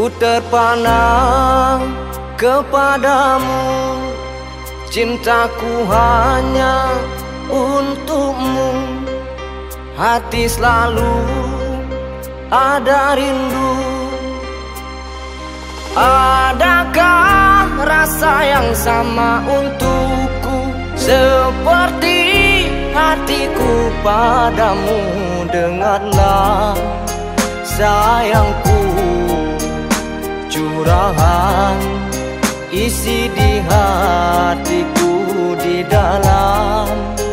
Ku terpana kepadamu, cintaku hanya untukmu. Hati selalu ada rindu. Adakah rasa yang sama untukku seperti hatiku padamu? Dengarlah sayangku, curahan isi di hatiku, di dalam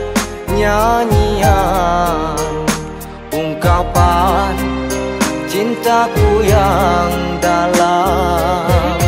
nyanyian ungkapan cintaku yang dalam.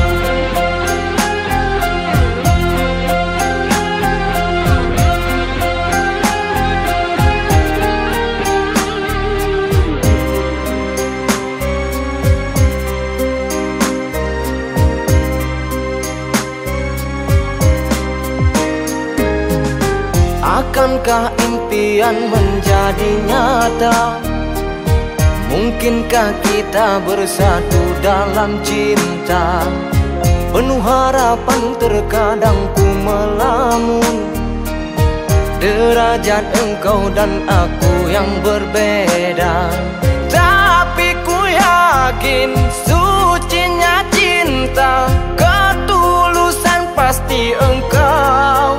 Akankah impian menjadi nyata? Mungkinkah kita bersatu dalam cinta? Penuh harapan terkadang ku melamun. Derajat engkau dan aku yang berbeda, tapi ku yakin sucinya cinta, ketulusan pasti engkau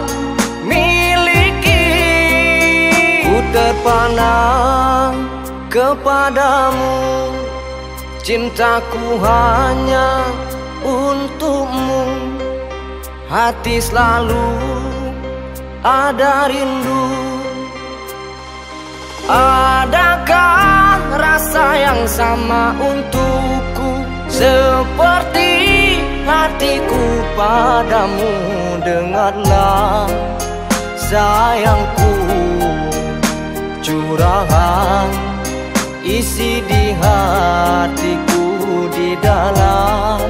terpana kepadamu, cintaku hanya untukmu. Hati selalu ada rindu. Adakah rasa yang sama untukku seperti hatiku padamu? Dengarlah sayangku, curahan isi di hatiku, di dalam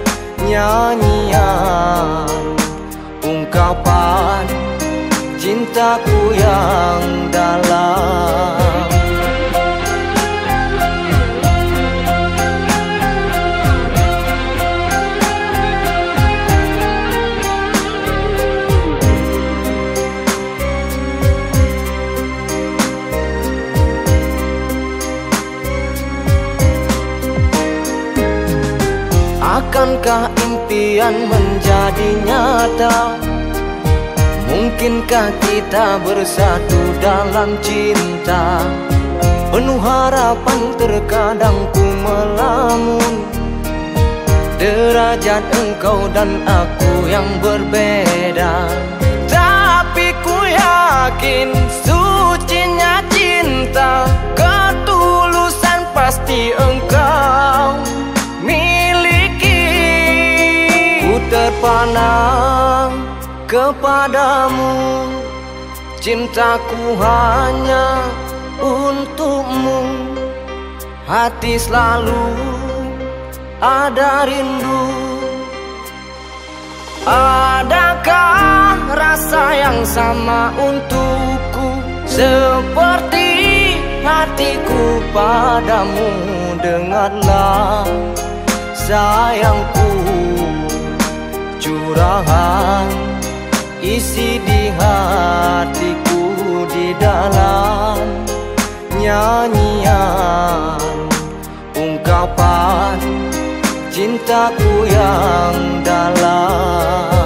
nyanyian ungkapan cintaku yang dalam. Akankah impian menjadi nyata? Mungkinkah kita bersatu dalam cinta? Penuh harapan terkadang ku melamun. Derajat engkau dan aku yang berbeda, tapi ku yakin sucinya cinta, ketulusan pasti engkau terpana kepadamu, cintaku hanya untukmu. Hati selalu ada rindu. Adakah rasa yang sama untukku seperti hatiku padamu? Dengarlah sayangku, curahan isi di hatiku, di dalam nyanyian ungkapan cintaku yang dalam.